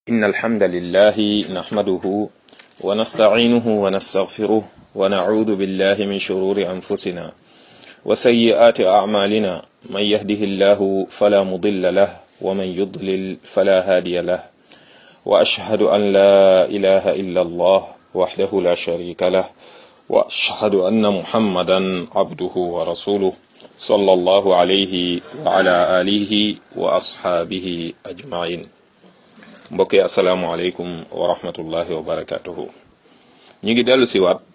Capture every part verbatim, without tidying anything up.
إن الحمد لله نحمده ونستعينه ونستغفره ونعوذ بالله من شرور أنفسنا وسيئات أعمالنا من يهده الله فلا مضل له ومن يضلل فلا هادي له وأشهد أن لا إله إلا الله وحده لا شريك له وأشهد أن محمدا عبده ورسوله صلى الله عليه وعلى آله وأصحابه أجمعين. mbokki asalaamualeykum wa rahmatullahi wa barakatuhu. ñi ngi dellu si waat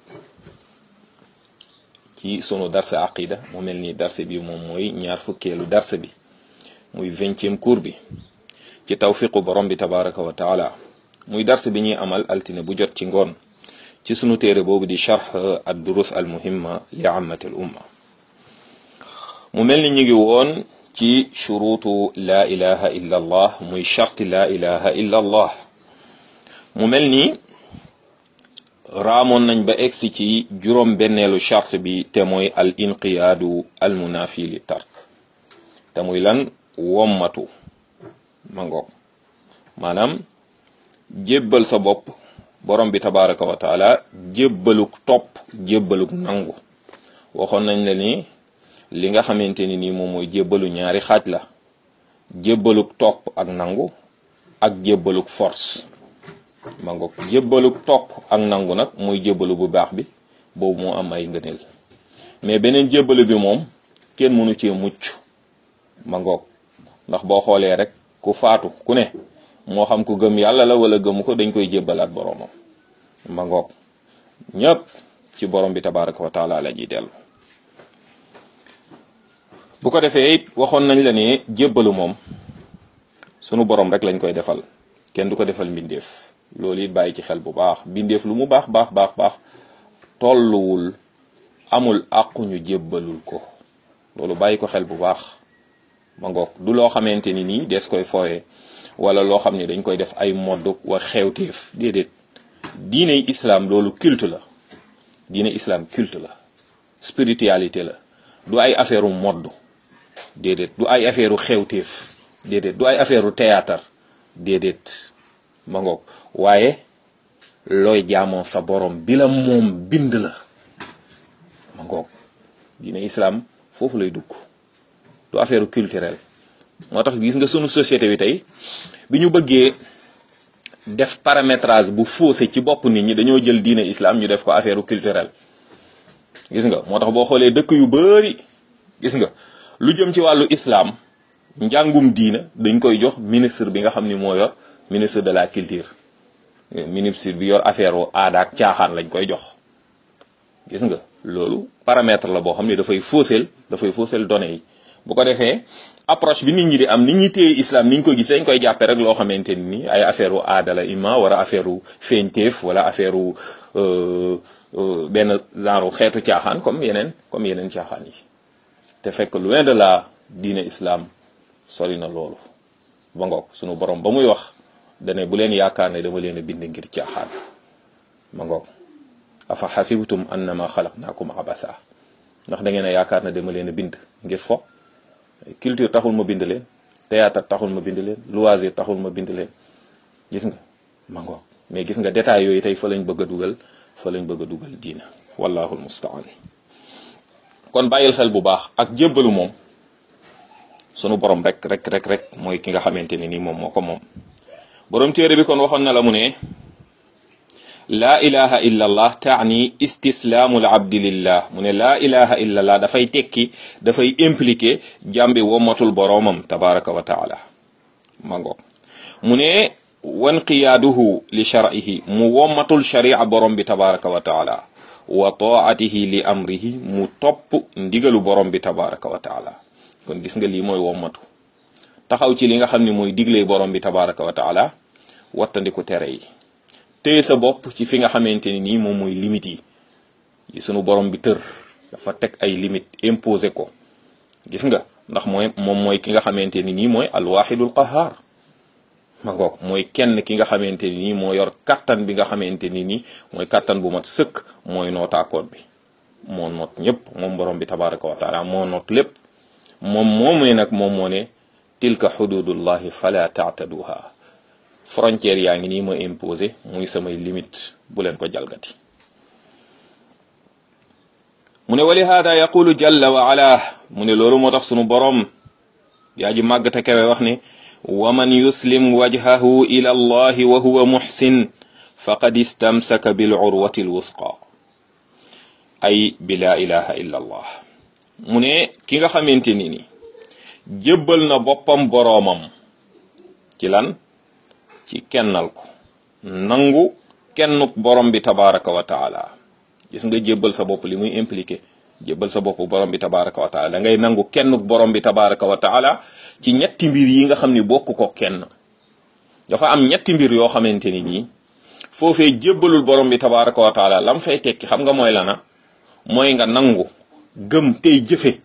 ci sunu darse aqida mu mel ni darse bi moom mooy ñaar fukkeelu darse bi muy vingtième cours bi ci tawfiqu borom bi tabaraka wa taala muy darse bi ñuy amal altine bu jot ci ngoon ci sunu téere boobu di charh ad durus al muhimma li ammati al umma. mu mel ni ñi ngi woon ci shuruutu laa ilaha illa allah muy charti laa ilaha illa allah. mu mel ni raamoon nañ ba egsi ci juróom benneelu charte bi te mooy al inqiyaadu al munafi li tark te muy lan wommatu mangoog maanaam jébbal sa bopp borom bi tabaraka wa taala jébbaluk topp jébbaluk nangu. waxoon nañ la ni li nga xamante ni nii moom mooy jébbalu ñaari xaaj la, jébbaluk topp ak nangu ak jébbaluk force mangoog. jébbaluk topp ak nangu nag mooy jébbalu bu baax bi, boobu moo am ay ngëneel, mais beneen jébbalu bi moom kenn mënu cee mucc mangoog. ndax boo xoolee rek ku faatu ku ne moo xam ku gëm yàlla la wala gëmu ko dañ koy jébbalaat boromam mangoog. ñëpp ci borom bi tabaraka wa taala la ñuy dellu. bu ko defee it waxoon nañ la ne jébbalu moom sunu borom rek lañ koy defal, kenn du ko defal mbindeef. loolu it bàyyi ci xel bu baax. mbindeef lu mu baax baax baax baax tolluwul amul àqu ñu jébbalul ko. loolu bàyyi ko xel bu baax ma ngoog. du loo xamante ni nii des koy fooye wala loo xam ne dañ koy def ay modd wa xewteef, déedéet. diiney islam loolu culte la. diine islam culte la, spiritualité la, du ay affaire u modd, déedéet. du ay affaire u xewteef, déedéet. du ay affaire u théâtre, déedéet ma ngoog. waaye looy jaamoo sa borom bi la moom bind la ma ngoog. diine islam foofu lay dugg, du affaire culturelle. moo tax gis nga sunu société bi tey bi ñu bëggee def paramétrage bu faussé ci bopp nit ñi, dañoo jël diine islam ñu def ko affaire culturelle. gis nga moo tax boo xoolee dëkk yu bari, gis nga lu jëm ci wàllu islam njàngum diina dañ koy jox ministre bi nga xam ni moo yor ministre de la culture, ministre bi yor affaire u aada ak caaxaan lañ koy jox. gis nga loolu paramètre la boo xam ne dafay faussel dafay faussel données yi. bu ko defee approche bi nit ñi di am, nit ñi téye islam ni ñu ko gisee dañ koy jàppe rek loo xamante ni ay affaire u aada la imma wala affaire u feeñteef wala affaire u benn genre xeetu caaxaan comme yeneen comme yeneen caaxaan yi. te fekk loin de la diine islam sori na loolu ba ngoog. sunu borom ba muy wax dane bu leen yaakaar ne dama leen a bind ngir caaxaan ma ngoog. afa xasibtum annama xalaqnaakum abatha, ndax da ngeen a yaakaar ne dama leen a bind ngir fo. culture taxul ma bind leen, théâtre taxul ma bind leen, loisir taxul ma bind leen. gis nga ma ngoog. mais gis nga détails yooyu tey fa lañ bëgg a dugal fa lañ bëgg a dugal diina. wallahu almustaan. kon bàyyil xel bu baax ak jébbalu moom sunu borom rek rek rek rek mooy ki nga xamante ne ni moom moo ko moom. borom téere bi kon waxoon na la mu ne laa ilaha illa allah taani istislaamu al abdi lillah. mu ne laa ilaha illa allah dafay tekki, dafay impliqué jàmbi wommatul boroomam tabaraka wa taala ma ngoog. mu ne wanqiyaaduhu li shar'ihi, mu wommatul sharia borom bi tabaraka wa taala, wa taatihi li amrihi, mu topp ndigalu borom bi tabaraka wa taala. kon gis nga lii mooy wommatu, taxaw ci li nga xam ne mooy digle borom bi tabaraka wa taala, wattandiku tere yi, téye sa bopp ci fi nga xamante ni nii moom mooy limite yi yi sunu borom bi tër. dafa teg ay limite imposé ko. gis nga ndax mooy moom mooy ki nga xamante ni nii mooy alwaxidul qahar ma ngoog. mooy kenn ki nga xamante ni nii moo yor kattan bi nga xamante ni nii mooy kattan bu mat sëkk, mooy nootaakoon bi, moo noot ñëpp. moom borom bi tabaraka wa taala moo noot lépp. moom moomee nag moom moo ne tilka xududullahi fala taataduha. frontière yaa ngi nii ma imposé muy samay limite bu leen ko jalgati mu ne wali hada yaqulu jalla wa ala mu ne loolu moo tax sunu boroom yaa ji màgg te kawe wax ne wa man yuslim wajhahu ila allahi wa huwa muhsin faqad istamsaka bil urwati al wusqa ay bi la ilaha illa allah mu ne ki nga xamante ni ni jébbal na boppam boroomam ci lan ci kennal ko nangu kennuk borom bi tabaraka wa taala gis nga jébbal sa bopp li muy impliqué jébbal sa bopp borom bi tabaraka wa taala da ngay nangu kennuk borom bi tabaraka wa taala ci ñetti mbir yi nga xam ni bokk ko kenn dafa am ñetti mbir yoo xamante ni nii foofee jébbalul borom bi tabaraka wa taala lam fay tekki xam nga mooy lana mooy nga nangu gëm tey jëfe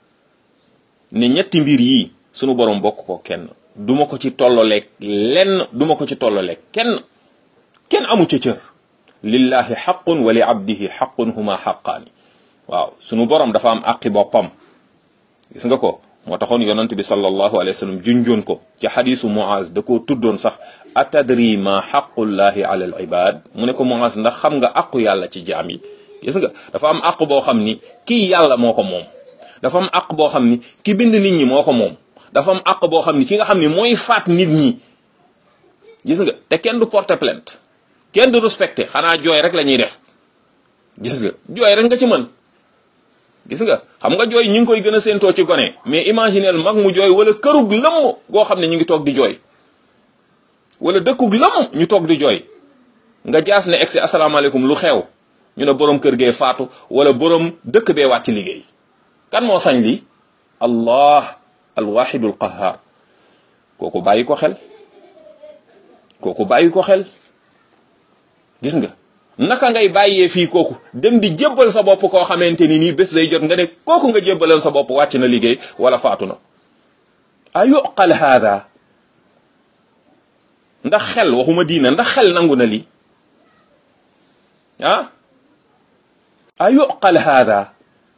ne ñetti mbir yi sunu borom bokk ko kenn duma ko ci tolloleeg lenn duma ko ci tolloleeg kenn kenn amu ca cër lillahi xaqun wa li abdihi xaqun huma xaqaani waaw sunu borom dafa am àqi boppam gis nga ko moo taxoon yonent bi sallallahu alayhi wa sallam junjoon ko ci xadisu Muaz da koo tuddoon sax atadri ma xaqullahi ala al ibad mu ne ko Muaz ndax xam nga àqu yàlla ci jaam yi gis nga dafa am àq boo xam ni kii yàlla moo ko moom dafa am àq boo xam ni ki bind nit ñi moo ko moom dafa am àq boo xam ni ki nga xam ni mooy faat nit ñi gis nga te kenn du porter plainte kenn du respecté xanaa jooy rek la ñuy def gis nga jooy rek nga ci mën gis nga xam nga jooy ñu ngi koy gën a séentoo ci gone mais imaginel mag mu jooy wala kërug lëmm goo xam ne ñu ngi toog di jooy wala dëkkug lëmm ñu toog di jooy nga jaas ne egsi asalaamaaleykum lu xew ñu ne borom kër gee faatu wala borom dëkk bee wàcc liggéey kan moo sañ lii allah alwahidul qahhar kooku bàyyi ko xel kooku bàyyi ko xel gis nga naka ngay bàyyee fii kooku dem di jébbal sa bopp koo xamante ni nii bés lay jot nga ne kooku nga jébbaloon sa bopp wàcc na liggéey wala faatu na a yuqal hada ndax xel waxuma diina ndax xel nangu na lii ah a yuqal hada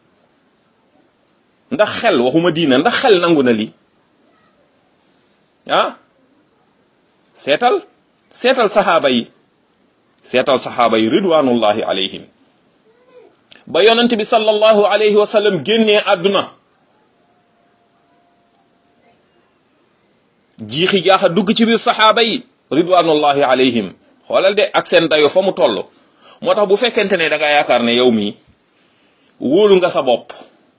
ndax xel waxuma diina ndax xel nangu na lii ah seetal seetal saxaaba yi seetal saxaaba yi ridwanullahi alayhim ba yonent bi sallallahu alayhi wa sallam génnee àdduna jiixi jaaxa dugg ci biir saxaaba yi ridwanullahi alayhim xoolal de ak seen dayo fa mu toll moo tax bu fekkente ne da nga yaakaar ne yow mii wóolu nga sa bopp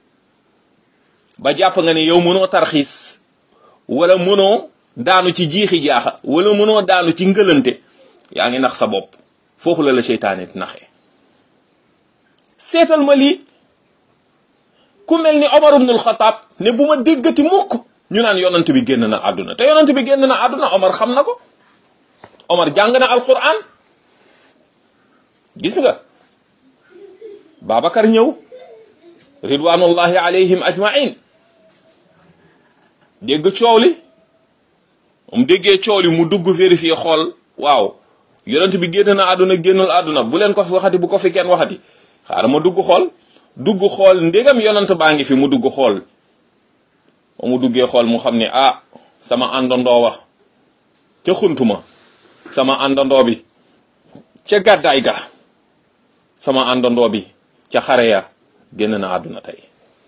ba jàpp nga ne yow mënoo tarxiis wala mënoo daanu ci jiixi jaaxa wala mënoo daanu ci ngëlante yaa ngi nax sa bopp foofu la la seytaane naxee seetal ma lii ku mel ni Omar ibn al-Khattab ne bu ma déggati mukk ñu naan yonent bi génn na àdduna te yonent bi génn na àdduna Omar xam na ko Omar jàng na alquran gis nga Babacar ñëw ridwanullahi alayhim ajmain dégg coow li mu déggee coow li mu dugg vérifier xool waaw yonent bi génn na àdduna génnul àdduna bu leen ko fi waxati bu ko fi kenn waxati xaaral ma dugg xool dugg xool ndégam yonent baa ngi fi mu dugg xool ba mu duggee xool mu xam ne ah sama àndandoo wax ca xuntuma sama àndandoo bi ca gàddaay ga sama àndandoo bi ca xare ya génn na àdduna tey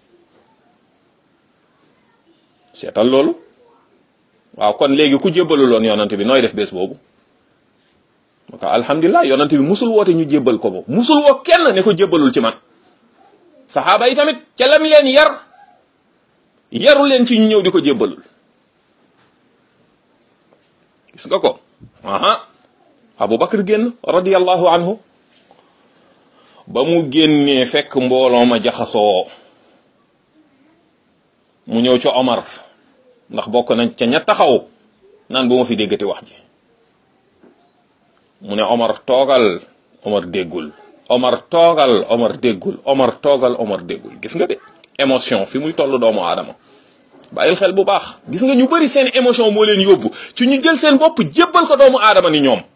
seetal loolu waaw kon léegi ku jébbalu loon yonent bi nooy def bés boobu ok alhamdulilah yonent bi musul woote ñu jébbal ko boobu musul woo kenn ne ko jébbalul ci man saxaaba yi tamit ca lam leen yar yaru leen ci ñu ñëw di ko jébbalul gis nga ko aha Abu Bakr génn radiyallahu anhu ba mu génnee fekk mbooloo ma jaxasoo mu ñëw ca Omar ndax bokk nañ ca ña taxaw naan bu ma fi déggati wax ji mu ne Omar toogal Omar déggul Omar toogal Omar déggul Omar toogal Omar déggul gis nga de émotion fi muy toll doomu aadama bàyyil xel bu baax gis nga ñu bari seen émotion moo leen yóbbu ci ñu jël seen bopp jébbal ko doomu aadama ni ñoom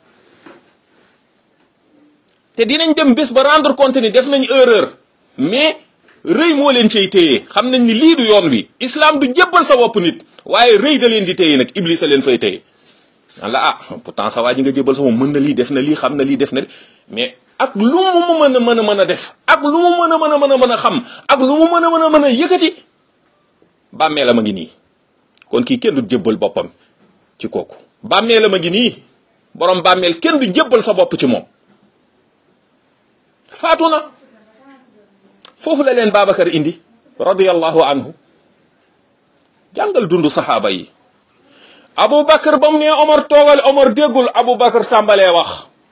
te dinañ dem bés ba rendre compte ni def nañ erreur mais rëy moo leen cay téye xam nañ ni lii du yoon wi islam du jébbal sa bopp nit waaye rëy da leen di téye nag iblis a leen fay téye la ah pourtant sa waa ji nga jébbal sama mën na lii def na lii xam na lii def na li mais ak lu mu mën a mën a mën a def ak lu mu mën a mën a mën a mën a xam ak lu mu mën a mën a mën a yëkkati bàmmeelam a ngi nii kon kii kenn du jébbal boppam ci kooku bàmmeelam a ngi nii borom bàmmeel kenn du jébbal sa bopp ci moom faatu na foofu la leen Babacar indi radiyallahu anhu jàngal dundu saxaaba yi Aboubacar ba mu ne Omar toogal Omar déggul Aboubacar tàmbalee wax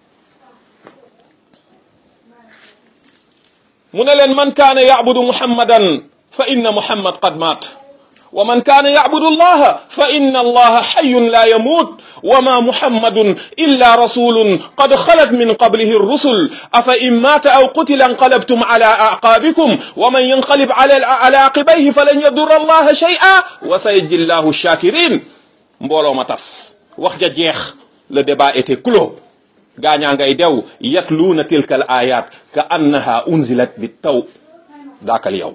mu ne leen man kaana yacbudu muhammadan fa inna muhammad qad maat wa man kaana yacbudu allaha fa inna allaha xayun la yamuut wa ma muhammadun illa rasulun qad xalat min qablihi rusul afa in maata aw qutila inqalabtum ala aqaabikum wa man yanqalib ala aqibayhi falan yadurra allaha shay'a wa sayajzi llahu shakirin mbooloo ma tas wax ja jeex le débat était clos gaañaa ngay dew yatluuna tilka al ayat ka annaha unzilat bi taw daakal yow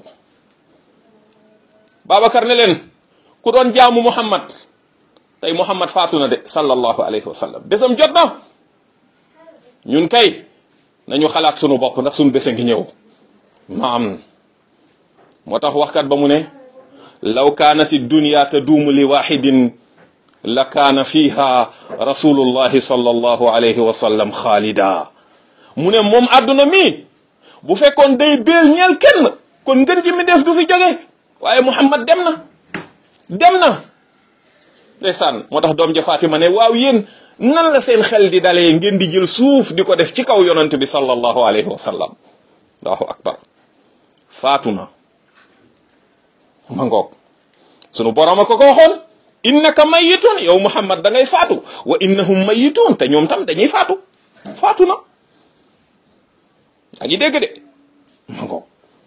Babacar ne leen ku doon jaamu Muhammad tey Muhammad faatu na de sallallahu alayhi wa sallam bésam jot na ñun kay nañu xalaat sunu bopp ndax sunu bésa ngi ñëw naam moo tax waxkat ba mu ne law kaanat ad-dunya taduumu li waxidin la kaana fiha rasulullahi sallallahu alayhi wa sallam xaalida mu ne moom àdduna mi bu fekkoon day béel ñeel kenn kon ngën ji mi def du fi jóge waaye Muhammad dem na dem na ndeysaan moo tax doom ja Fatima ne waaw yéen nan la seen xel di dalee ngeen di jël suuf di ko def ci kaw yonent bi sallallahu alayhi wa sallam allahu akbar faatu na ma ngoog sunu borom a ko ko waxoon innaka mayitun yow Muhammad da ngay faatu wa innahum mayitun te ñoom tam dañuy faatu faatu na a ngi dégg de ma ngoog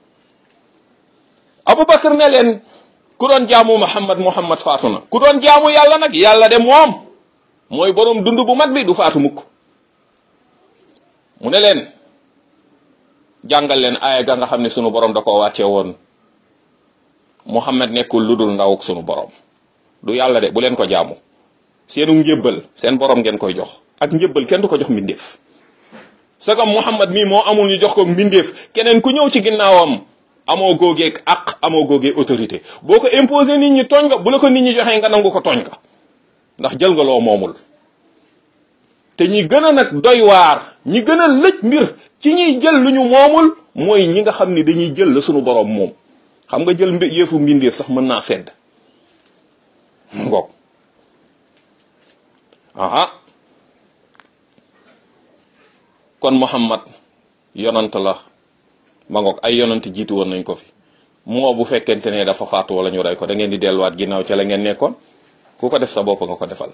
Aboubacar ne leen ku doon jaamu Muhammad Muhammad faatu na ku doon jaamu yàlla nag yàlla de moom mooy borom dund bu mat bi du faatu mukk mu ne leen jàngal leen aaya ga nga xam ne sunu borom da koo wàcce woon Muhammad nekkul lu dul ndawuk sunu borom du yàlla de bu leen ko jaamu seenu njëbbal seen borom ngeen koy jox ak njëbbal kenn du ko jox mbindeef sagam Muhammad mii moo amul ñu jox ko mbindeef keneen ku ñëw ci ginnaawam amoo góogee ak amoo góogee autorité boo ko imposé nit ñi tooñ nga bu la ko nit ñi joxee nga nangu ko tooñ nga ndax jël nga loo moomul te ñi gën a nag doy waar ñi gën a lëj mbir ci ñiy jël lu ñu moomul mooy ñi nga xam ni dañuy jël la sunu borom moom xam nga jël mbi yëfu mbindeef sax mën naa sedd ngoog aha kon Muhammad yonant la ma ngoog ay yonant jiitu woon nañ ko fi moo bu fekkente ne dafa faatu wala ñu rey ko da ngeen di delluwaat ginnaaw ca la ngeen nekkoon ku ko def sa bopp nga ko defal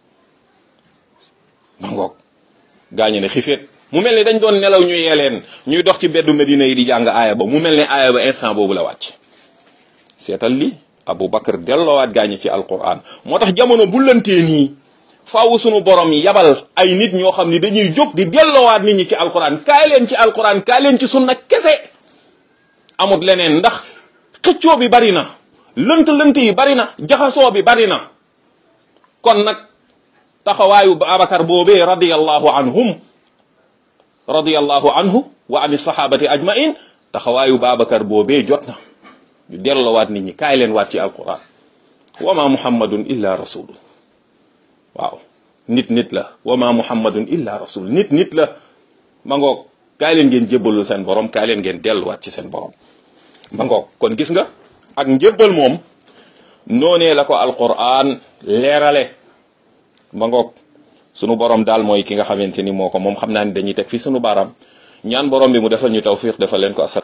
ma ngoog gaañu ne xifeet mu mel ni dañ doon nelaw ñu yeeleen ñuy dox ci beddu Medina yi di jàng aaya ba mu mel ne aaya ba instant boobu la wàcc seetal li Aboubacar delloowaat gaañi ci alquran moo tax jamono bu lantee nii faaw sunu borom yabal ay nit ñoo xam ni dañuy jóg di delloowaat nit ñi ci alquran kaay leen ci alquran kaay leen ci sunna kese amut leneen ndax xëccoo bi bari na lënt lënt yi bari na jaxasoo bi bari na kon nag taxawaayu Abubakar boobee radiyallahu anhum radiyallahu anhu wa ani sahabati ajmain taxawaayu Babakar boobee jot na ñu delloowaat nit ñi kaay leen waat ci alquran wa ma muhammadun illa rasul waaw nit nit la wa ma muhammadun illa rasul nit nit la ma ngoog kaay leen ngeen jébbalul seen borom kaay leen ngeen delluwaat ci seen borom ma ngoog kon gis nga ak njébbal moom noonee la ko alquran leerale ma ngoog sunu borom daal mooy ki nga xamante ni moo ko moom xam naa ni dañuy teg fii sunu baaraam ñaan borom bi mu defal ñu tawfiq defal leen ko asal